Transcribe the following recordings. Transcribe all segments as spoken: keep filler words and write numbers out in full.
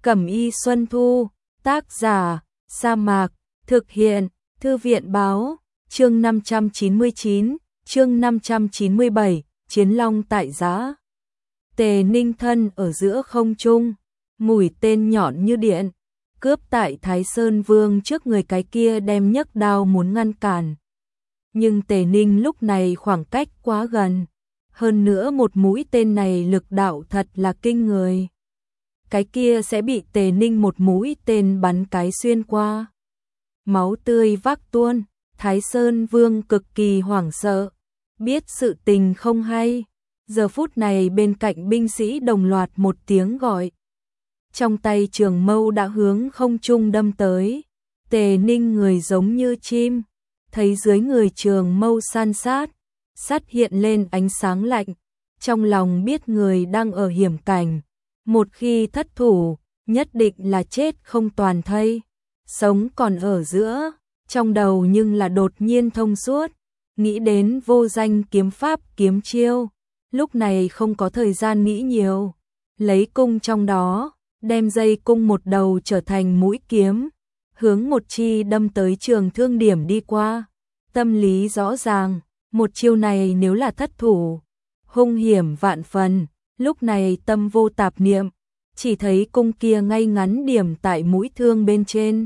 Cẩm y Xuân Thu, tác giả, Sa Mạc, thực hiện, Thư viện báo, chương năm trăm chín mươi chín, chương năm trăm chín mươi bảy, Chiến Long tại giã. Tề Ninh thân ở giữa không trung, mũi tên nhọn như điện, cướp tại Thái Sơn Vương trước người, cái kia đem nhấc đao muốn ngăn cản. Nhưng Tề Ninh lúc này khoảng cách quá gần, hơn nữa một mũi tên này lực đạo thật là kinh người. Cái kia sẽ bị Tề Ninh một mũi tên bắn cái xuyên qua. Máu tươi vác tuôn, Thái Sơn Vương cực kỳ hoảng sợ, biết sự tình không hay. Giờ phút này bên cạnh binh sĩ đồng loạt một tiếng gọi. Trong tay trường mâu đã hướng không trung đâm tới. Tề Ninh người giống như chim, thấy dưới người trường mâu san sát, sát hiện lên ánh sáng lạnh, trong lòng biết người đang ở hiểm cảnh. Một khi thất thủ, nhất định là chết không toàn thây, sống còn ở giữa, trong đầu nhưng là đột nhiên thông suốt, nghĩ đến vô danh kiếm pháp kiếm chiêu, lúc này không có thời gian nghĩ nhiều, lấy cung trong đó, đem dây cung một đầu trở thành mũi kiếm, hướng một chi đâm tới trường thương điểm đi qua, tâm lý rõ ràng, một chiêu này nếu là thất thủ, hung hiểm vạn phần. Lúc này tâm vô tạp niệm, chỉ thấy cung kia ngay ngắn điểm tại mũi thương bên trên.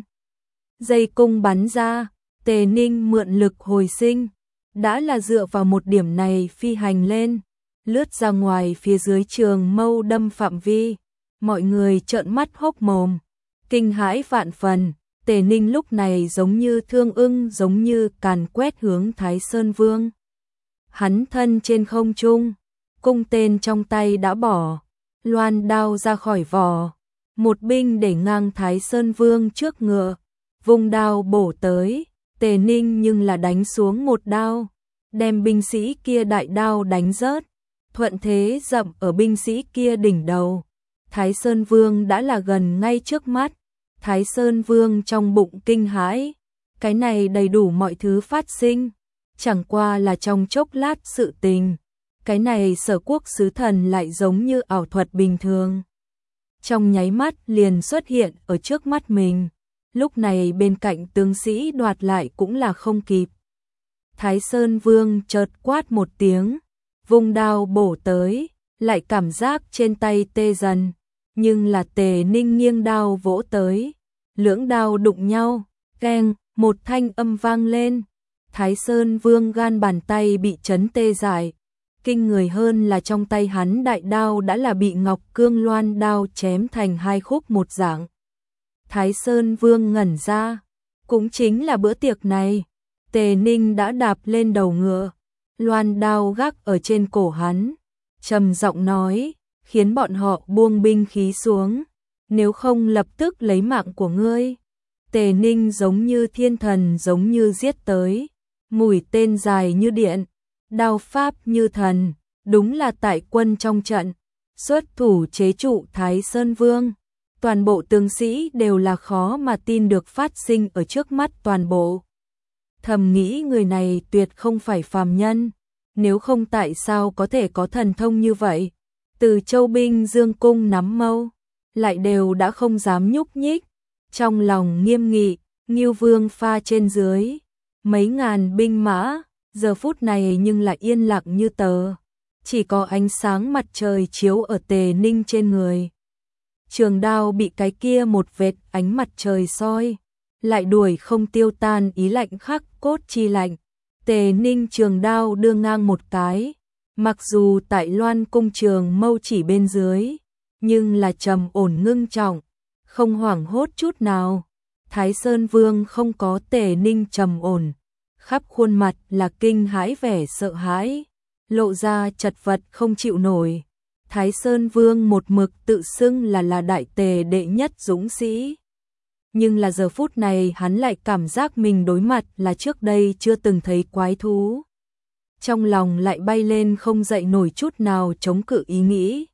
Dây cung bắn ra, Tề Ninh mượn lực hồi sinh, đã là dựa vào một điểm này phi hành lên, lướt ra ngoài phía dưới trường mâu đâm phạm vi. Mọi người trợn mắt hốc mồm, kinh hãi vạn phần. Tề Ninh lúc này giống như thương ưng, giống như càn quét hướng Thái Sơn Vương. Hắn thân trên không trung, cung tên trong tay đã bỏ, loan đao ra khỏi vỏ, một binh để ngang Thái Sơn Vương trước ngựa, vung đao bổ tới. Tề Ninh nhưng là đánh xuống một đao, đem binh sĩ kia đại đao đánh rớt, thuận thế dậm ở binh sĩ kia đỉnh đầu. Thái Sơn Vương đã là gần ngay trước mắt, Thái Sơn Vương trong bụng kinh hãi, cái này đầy đủ mọi thứ phát sinh, chẳng qua là trong chốc lát sự tình. Cái này Sở Quốc sứ thần lại giống như ảo thuật bình thường, trong nháy mắt liền xuất hiện ở trước mắt mình. Lúc này bên cạnh tướng sĩ đoạt lại cũng là không kịp. Thái Sơn Vương chợt quát một tiếng, vung đao bổ tới, lại cảm giác trên tay tê dần, nhưng là Tề Ninh nghiêng đao vỗ tới, lưỡng đao đụng nhau, keng, một thanh âm vang lên. Thái Sơn Vương gan bàn tay bị chấn tê dại. Kinh người hơn là trong tay hắn đại đao đã là bị ngọc cương loan đao chém thành hai khúc một dạng. Thái Sơn Vương ngẩn ra, cũng chính là bữa tiệc này, Tề Ninh đã đạp lên đầu ngựa, loan đao gác ở trên cổ hắn, trầm giọng nói, khiến bọn họ buông binh khí xuống, nếu không lập tức lấy mạng của ngươi. Tề Ninh giống như thiên thần giống như giết tới, mũi tên dài như điện, đao pháp như thần, đúng là tại quân trong trận, xuất thủ chế trụ Thái Sơn Vương. Toàn bộ tướng sĩ đều là khó mà tin được phát sinh ở trước mắt toàn bộ. Thầm nghĩ người này tuyệt không phải phàm nhân, nếu không tại sao có thể có thần thông như vậy. Từ Châu binh dương cung nắm mâu, lại đều đã không dám nhúc nhích, trong lòng nghiêm nghị, Ngưu Vương pha trên dưới, mấy ngàn binh mã, giờ phút này nhưng lại yên lặng như tờ, chỉ có ánh sáng mặt trời chiếu ở Tề Ninh trên người. Trường đao bị cái kia một vệt ánh mặt trời soi, lại đuổi không tiêu tan ý lạnh khắc cốt chi lạnh. Tề Ninh trường đao đưa ngang một cái, mặc dù tại loan cung trường mâu chỉ bên dưới, nhưng là trầm ổn ngưng trọng, không hoảng hốt chút nào. Thái Sơn Vương không có Tề Ninh trầm ổn, khắp khuôn mặt là kinh hãi vẻ sợ hãi, lộ ra chật vật không chịu nổi. Thái Sơn Vương một mực tự xưng là là đại tề đệ nhất dũng sĩ. Nhưng là giờ phút này hắn lại cảm giác mình đối mặt là trước đây chưa từng thấy quái thú. Trong lòng lại bay lên không dậy nổi chút nào chống cự ý nghĩ.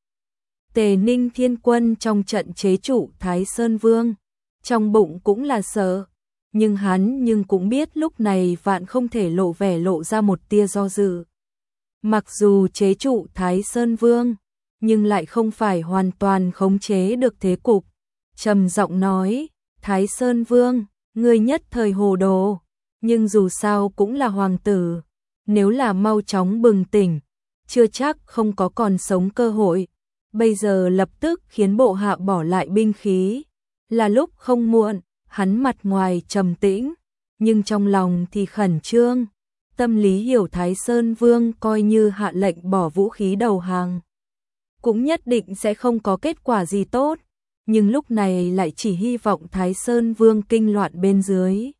Tề Ninh thiên quân trong trận chế trụ Thái Sơn Vương, trong bụng cũng là sợ, nhưng hắn nhưng cũng biết lúc này vạn không thể lộ vẻ lộ ra một tia do dự. Mặc dù chế trụ Thái Sơn Vương, nhưng lại không phải hoàn toàn khống chế được thế cục. trầm giọng nói, Thái Sơn Vương, ngươi nhất thời hồ đồ, nhưng dù sao cũng là hoàng tử, nếu là mau chóng bừng tỉnh, chưa chắc không có còn sống cơ hội, bây giờ lập tức khiến bộ hạ bỏ lại binh khí, là lúc không muộn. Hắn mặt ngoài trầm tĩnh, nhưng trong lòng thì khẩn trương, tâm lý hiểu Thái Sơn Vương coi như hạ lệnh bỏ vũ khí đầu hàng, cũng nhất định sẽ không có kết quả gì tốt, nhưng lúc này lại chỉ hy vọng Thái Sơn Vương kinh loạn bên dưới.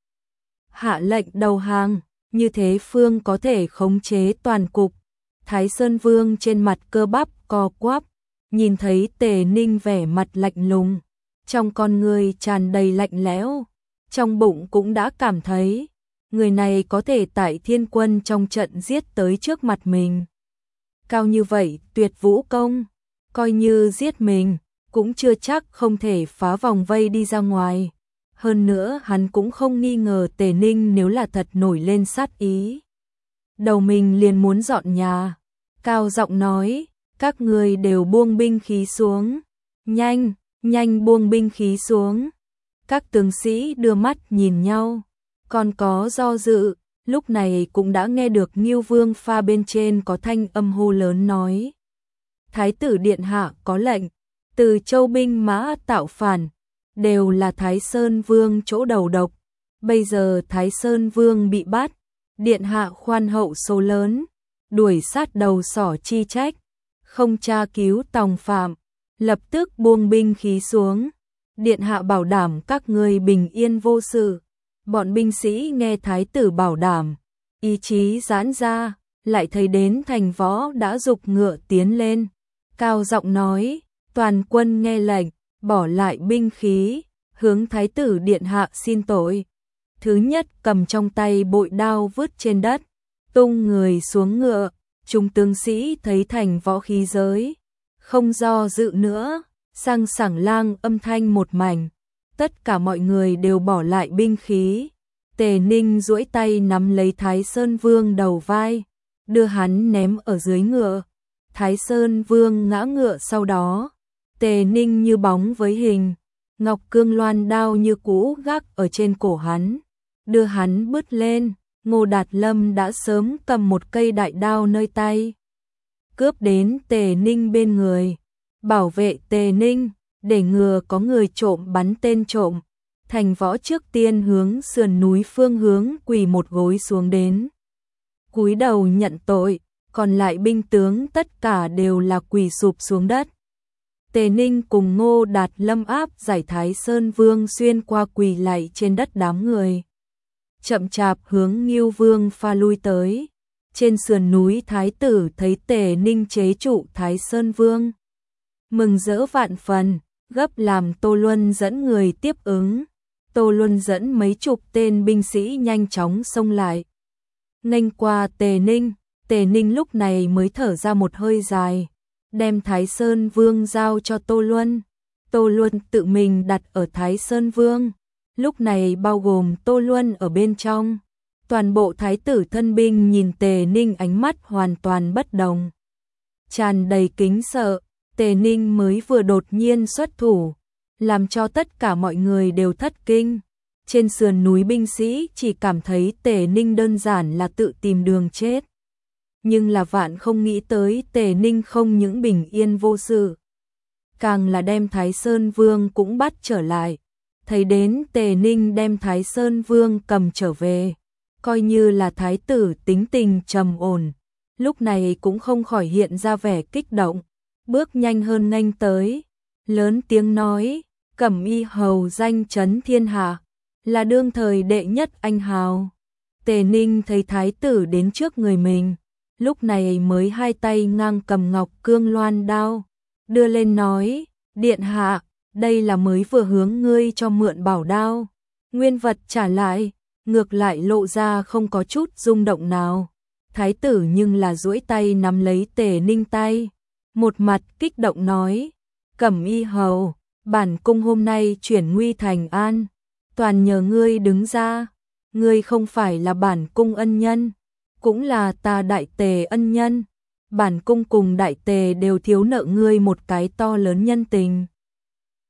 Hạ lệnh đầu hàng, như thế Phương có thể khống chế toàn cục. Thái Sơn Vương trên mặt cơ bắp co quắp, nhìn thấy Tề Ninh vẻ mặt lạnh lùng, trong con người tràn đầy lạnh lẽo, trong bụng cũng đã cảm thấy, người này có thể tại thiên quân trong trận giết tới trước mặt mình. Cao như vậy, tuyệt vũ công, coi như giết mình, cũng chưa chắc không thể phá vòng vây đi ra ngoài. Hơn nữa hắn cũng không nghi ngờ Tề Ninh nếu là thật nổi lên sát ý. Đầu mình liền muốn dọn nhà, cao giọng nói, các người đều buông binh khí xuống, nhanh, nhanh buông binh khí xuống. Các tướng sĩ đưa mắt nhìn nhau, còn có do dự, lúc này cũng đã nghe được Ngưu Vương pha bên trên có thanh âm hô lớn nói. Thái tử điện hạ có lệnh, từ châu binh mã tạo phản, đều là Thái Sơn Vương chỗ đầu độc, bây giờ Thái Sơn Vương bị bắt, điện hạ khoan hậu số lớn, đuổi sát đầu sỏ chi trách, không tra cứu tòng phạm, lập tức buông binh khí xuống, điện hạ bảo đảm các ngươi bình yên vô sự. Bọn binh sĩ nghe thái tử bảo đảm, ý chí giãn ra, lại thấy đến thành võ đã dục ngựa tiến lên, cao giọng nói, toàn quân nghe lệnh, bỏ lại binh khí, hướng thái tử điện hạ xin tội. Thứ nhất cầm trong tay bội đao vứt trên đất, tung người xuống ngựa, chúng tướng sĩ thấy thành võ khí giới, không do dự nữa, sang sảng lang âm thanh một mảnh, tất cả mọi người đều bỏ lại binh khí. Tề Ninh duỗi tay nắm lấy Thái Sơn Vương đầu vai, đưa hắn ném ở dưới ngựa. Thái Sơn Vương ngã ngựa sau đó, Tề Ninh như bóng với hình, ngọc cương loan đao như cũ gác ở trên cổ hắn, đưa hắn bứt lên. Ngô Đạt Lâm đã sớm cầm một cây đại đao nơi tay, cướp đến Tề Ninh bên người, bảo vệ Tề Ninh, để ngừa có người trộm bắn tên trộm. Thành võ trước tiên hướng sườn núi phương hướng quỳ một gối xuống đến, cúi đầu nhận tội, còn lại binh tướng tất cả đều là quỳ sụp xuống đất. Tề Ninh cùng Ngô Đạt Lâm áp giải Thái Sơn Vương xuyên qua quỳ lạy trên đất đám người, chậm chạp hướng Ngưu Vương pha lui tới. Trên sườn núi thái tử thấy Tề Ninh chế trụ Thái Sơn Vương, mừng rỡ vạn phần, gấp làm Tô Luân dẫn người tiếp ứng. Tô Luân dẫn mấy chục tên binh sĩ nhanh chóng xông lại, nghênh qua Tề Ninh. Tề Ninh lúc này mới thở ra một hơi dài, đem Thái Sơn Vương giao cho Tô Luân. Tô Luân tự mình đặt ở Thái Sơn Vương, lúc này bao gồm Tô Luân ở bên trong. Toàn bộ thái tử thân binh nhìn Tề Ninh ánh mắt hoàn toàn bất đồng, tràn đầy kính sợ. Tề Ninh mới vừa đột nhiên xuất thủ, làm cho tất cả mọi người đều thất kinh. Trên sườn núi binh sĩ chỉ cảm thấy Tề Ninh đơn giản là tự tìm đường chết, nhưng là vạn không nghĩ tới Tề Ninh không những bình yên vô sự, càng là đem Thái Sơn Vương cũng bắt trở lại. Thấy đến Tề Ninh đem Thái Sơn Vương cầm trở về, coi như là thái tử tính tình trầm ổn, lúc này cũng không khỏi hiện ra vẻ kích động, bước nhanh hơn nghênh tới, lớn tiếng nói, Cẩm Y hầu danh chấn thiên hạ, là đương thời đệ nhất anh hào. Tề Ninh thấy thái tử đến trước người mình, lúc này mới hai tay ngang cầm ngọc cương loan đao, đưa lên nói, điện hạ, đây là mới vừa hướng ngươi cho mượn bảo đao, nguyên vật trả lại, ngược lại lộ ra không có chút rung động nào. Thái tử nhưng là duỗi tay nắm lấy Tề Ninh tay, một mặt kích động nói, Cẩm Y hầu, bản cung hôm nay chuyển nguy thành an, toàn nhờ ngươi đứng ra, ngươi không phải là bản cung ân nhân, cũng là ta Đại Tề ân nhân, bản cung cùng Đại Tề đều thiếu nợ ngươi một cái to lớn nhân tình.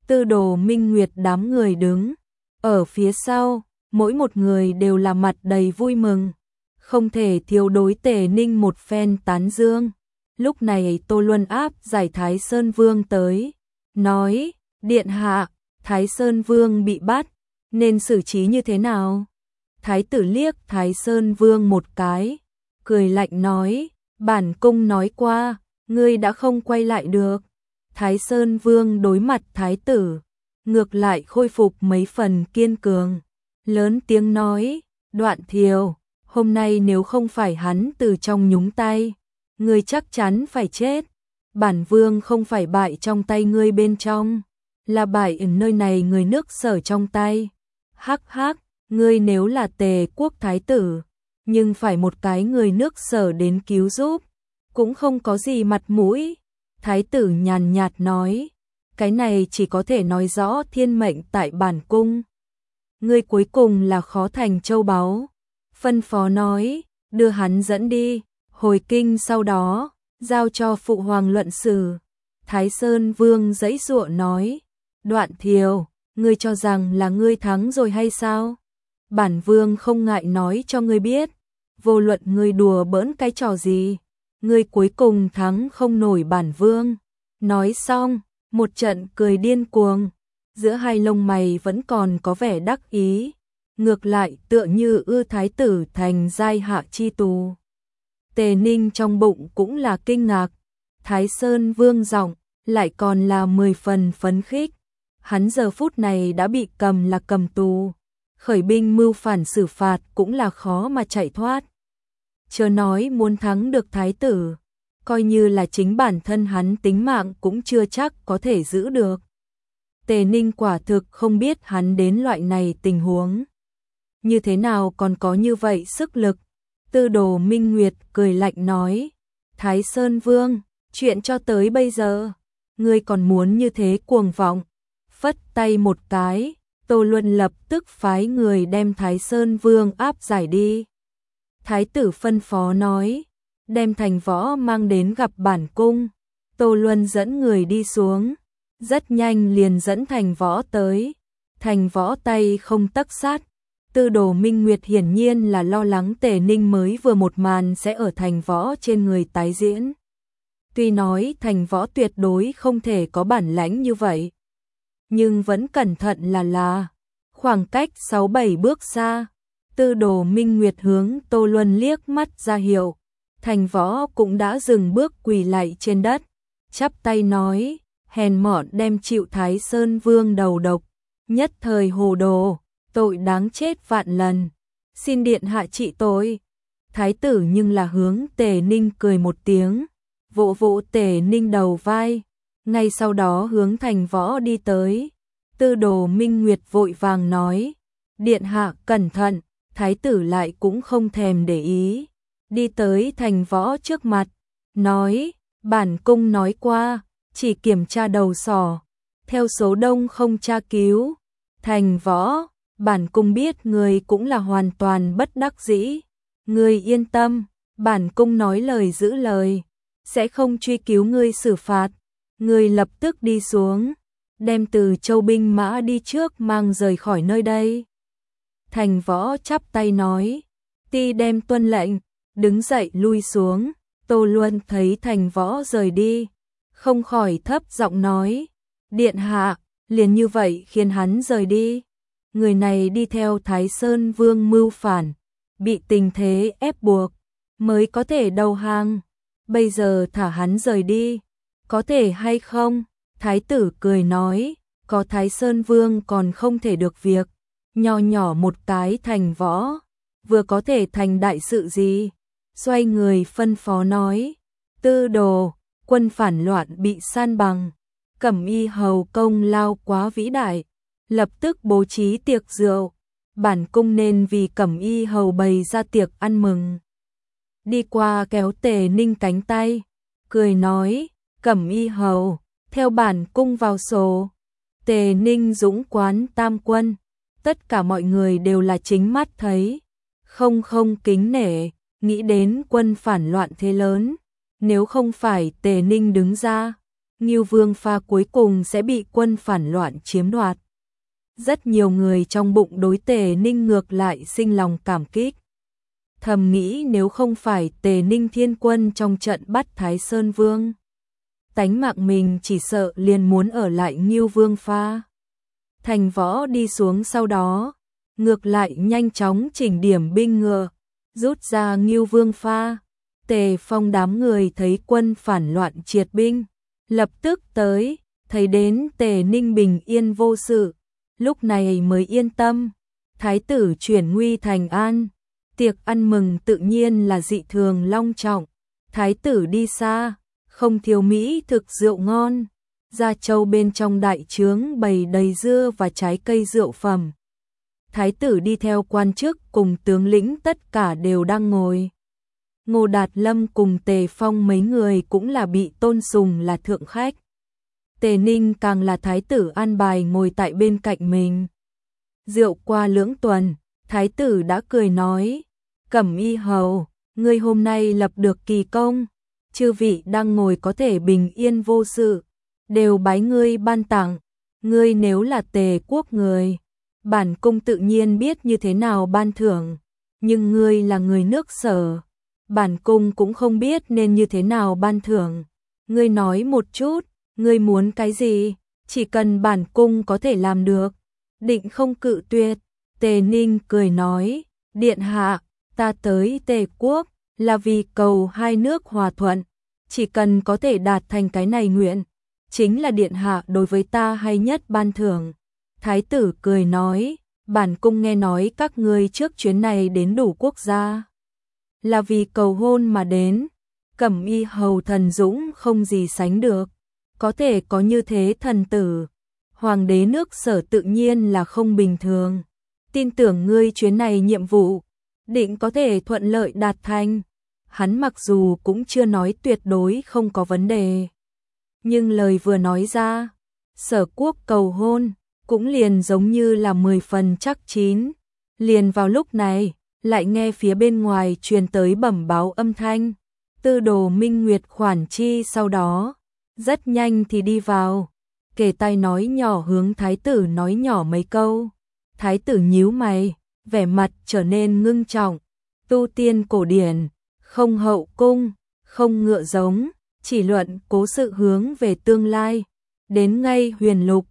Tư Đồ Minh Nguyệt đám người đứng ở phía sau, mỗi một người đều là mặt đầy vui mừng, không thể thiếu đối Tề Ninh một phen tán dương. Lúc này Tô Luân áp giải Thái Sơn Vương tới, nói, điện hạ, Thái Sơn Vương bị bắt, nên xử trí như thế nào? Thái tử liếc Thái Sơn Vương một cái, cười lạnh nói, bản cung nói qua, ngươi đã không quay lại được. Thái Sơn Vương đối mặt Thái tử, ngược lại khôi phục mấy phần kiên cường, lớn tiếng nói, Đoạn Thiều, hôm nay nếu không phải hắn từ trong nhúng tay, ngươi chắc chắn phải chết. Bản vương không phải bại trong tay ngươi bên trong, là bại ở nơi này người nước Sở trong tay. Hắc hắc, ngươi nếu là Tề quốc thái tử, nhưng phải một cái người nước Sở đến cứu giúp, cũng không có gì mặt mũi. Thái tử nhàn nhạt nói, cái này chỉ có thể nói rõ thiên mệnh tại bản cung. Ngươi cuối cùng là khó thành châu báu. Phân phó nói, đưa hắn dẫn đi, hồi kinh sau đó, giao cho phụ hoàng luận xử. Thái Sơn Vương giãy giụa nói, Đoạn Thiều, ngươi cho rằng là ngươi thắng rồi hay sao? Bản vương không ngại nói cho ngươi biết, vô luận ngươi đùa bỡn cái trò gì, ngươi cuối cùng thắng không nổi bản vương. Nói xong, một trận cười điên cuồng, giữa hai lông mày vẫn còn có vẻ đắc ý, ngược lại tựa như ư thái tử thành giai hạ chi tù. Tề Ninh trong bụng cũng là kinh ngạc, Thái Sơn Vương giọng lại còn là mười phần phấn khích. Hắn giờ phút này đã bị cầm là cầm tù, khởi binh mưu phản xử phạt cũng là khó mà chạy thoát. Chớ nói muốn thắng được thái tử, coi như là chính bản thân hắn tính mạng cũng chưa chắc có thể giữ được. Tề Ninh quả thực không biết hắn đến loại này tình huống như thế nào còn có như vậy sức lực. Tư Đồ Minh Nguyệt cười lạnh nói, Thái Sơn Vương, chuyện cho tới bây giờ, ngươi còn muốn như thế cuồng vọng. Phất tay một cái, Tô Luân lập tức phái người đem Thái Sơn Vương áp giải đi. Thái tử phân phó nói, đem Thành Võ mang đến gặp bản cung. Tô Luân dẫn người đi xuống, rất nhanh liền dẫn Thành Võ tới. Thành Võ tay không tấc sát. Tư Đồ Minh Nguyệt hiển nhiên là lo lắng Tề Ninh mới vừa một màn sẽ ở Thành Võ trên người tái diễn. Tuy nói Thành Võ tuyệt đối không thể có bản lãnh như vậy, nhưng vẫn cẩn thận là là. Khoảng cách sáu bảy bước xa, Tư Đồ Minh Nguyệt hướng Tô Luân liếc mắt ra hiệu. Thành Võ cũng đã dừng bước quỳ lạy trên đất, chắp tay nói, hèn mọn đem chịu Thái Sơn Vương đầu độc, nhất thời hồ đồ, tội đáng chết vạn lần, xin điện hạ trị tội. Thái tử nhưng là hướng Tề Ninh cười một tiếng, vỗ vỗ Tề Ninh đầu vai, ngay sau đó hướng Thành Võ đi tới. Tư Đồ Minh Nguyệt vội vàng nói, điện hạ cẩn thận. Thái tử lại cũng không thèm để ý, đi tới Thành Võ trước mặt, nói, bản cung nói qua, chỉ kiểm tra đầu sỏ, theo số đông không tra cứu. Thành Võ, bản cung biết người cũng là hoàn toàn bất đắc dĩ, người yên tâm, bản cung nói lời giữ lời, sẽ không truy cứu ngươi xử phạt. Người lập tức đi xuống, đem Từ Châu binh mã đi trước mang rời khỏi nơi đây. Thành Võ chắp tay nói, ti đem tuân lệnh, đứng dậy lui xuống. Tô Luân thấy Thành Võ rời đi, không khỏi thấp giọng nói, điện hạ, liền như vậy khiến hắn rời đi. Người này đi theo Thái Sơn Vương mưu phản, bị tình thế ép buộc, mới có thể đầu hàng. Bây giờ thả hắn rời đi, có thể hay không? Thái tử cười nói, có Thái Sơn Vương còn không thể được việc. Nho nhỏ một cái Thành Võ, vừa có thể thành đại sự gì? Xoay người phân phó nói, Tư Đồ, quân phản loạn bị san bằng, Cẩm Y hầu công lao quá vĩ đại, lập tức bố trí tiệc rượu, bản cung nên vì Cẩm Y hầu bày ra tiệc ăn mừng. Đi qua kéo Tề Ninh cánh tay, cười nói, Cẩm Y hầu, theo bản cung vào sổ. Tề Ninh dũng quán tam quân, tất cả mọi người đều là chính mắt thấy, không không kính nể, nghĩ đến quân phản loạn thế lớn, nếu không phải Tề Ninh đứng ra, Ngưu Vương Pha cuối cùng sẽ bị quân phản loạn chiếm đoạt. Rất nhiều người trong bụng đối Tề Ninh ngược lại sinh lòng cảm kích. Thầm nghĩ nếu không phải Tề Ninh thiên quân trong trận bắt Thái Sơn Vương, tánh mạng mình chỉ sợ liền muốn ở lại Ngưu Vương Pha. Thành Võ đi xuống sau đó, ngược lại nhanh chóng chỉnh điểm binh ngựa, rút ra Ngưu Vương Pha. Tề Phong đám người thấy quân phản loạn triệt binh, lập tức tới, thấy đến Tề Ninh bình yên vô sự, lúc này mới yên tâm. Thái tử chuyển nguy thành an, tiệc ăn mừng tự nhiên là dị thường long trọng. Thái tử đi xa, không thiếu mỹ thực rượu ngon. Gia Châu bên trong đại trướng bày đầy dưa và trái cây rượu phẩm. Thái tử đi theo quan chức cùng tướng lĩnh tất cả đều đang ngồi. Ngô Đạt Lâm cùng Tề Phong mấy người cũng là bị tôn sùng là thượng khách. Tề Ninh càng là thái tử an bài ngồi tại bên cạnh mình. Rượu qua lưỡng tuần, thái tử đã cười nói, Cẩm Y hầu, ngươi hôm nay lập được kỳ công, chư vị đang ngồi có thể bình yên vô sự, đều bái ngươi ban tặng. Ngươi nếu là Tề quốc người, bản cung tự nhiên biết như thế nào ban thưởng, nhưng ngươi là người nước Sở, bản cung cũng không biết nên như thế nào ban thưởng. Ngươi nói một chút, ngươi muốn cái gì, chỉ cần bản cung có thể làm được, định không cự tuyệt. Tề Ninh cười nói, điện hạ, ta tới Tề quốc là vì cầu hai nước hòa thuận, chỉ cần có thể đạt thành cái này nguyện, chính là điện hạ đối với ta hay nhất ban thưởng. Thái tử cười nói, bản cung nghe nói các ngươi trước chuyến này đến đủ quốc gia, là vì cầu hôn mà đến. Cẩm Y hầu thần dũng không gì sánh được, có thể có như thế thần tử, hoàng đế nước Sở tự nhiên là không bình thường. Tin tưởng ngươi chuyến này nhiệm vụ, định có thể thuận lợi đạt thành. Hắn mặc dù cũng chưa nói tuyệt đối không có vấn đề, nhưng lời vừa nói ra, Sở quốc cầu hôn, cũng liền giống như là mười phần chắc chín. Liền vào lúc này, lại nghe phía bên ngoài truyền tới bẩm báo âm thanh. Tư đồ Minh Nguyệt khoản chi sau đó, rất nhanh thì đi vào, kề tai nói nhỏ hướng thái tử nói nhỏ mấy câu. Thái tử nhíu mày, vẻ mặt trở nên ngưng trọng. Tu tiên cổ điển, không hậu cung, không ngựa giống, chỉ luận cố sự hướng về tương lai. Đến ngay huyền lục,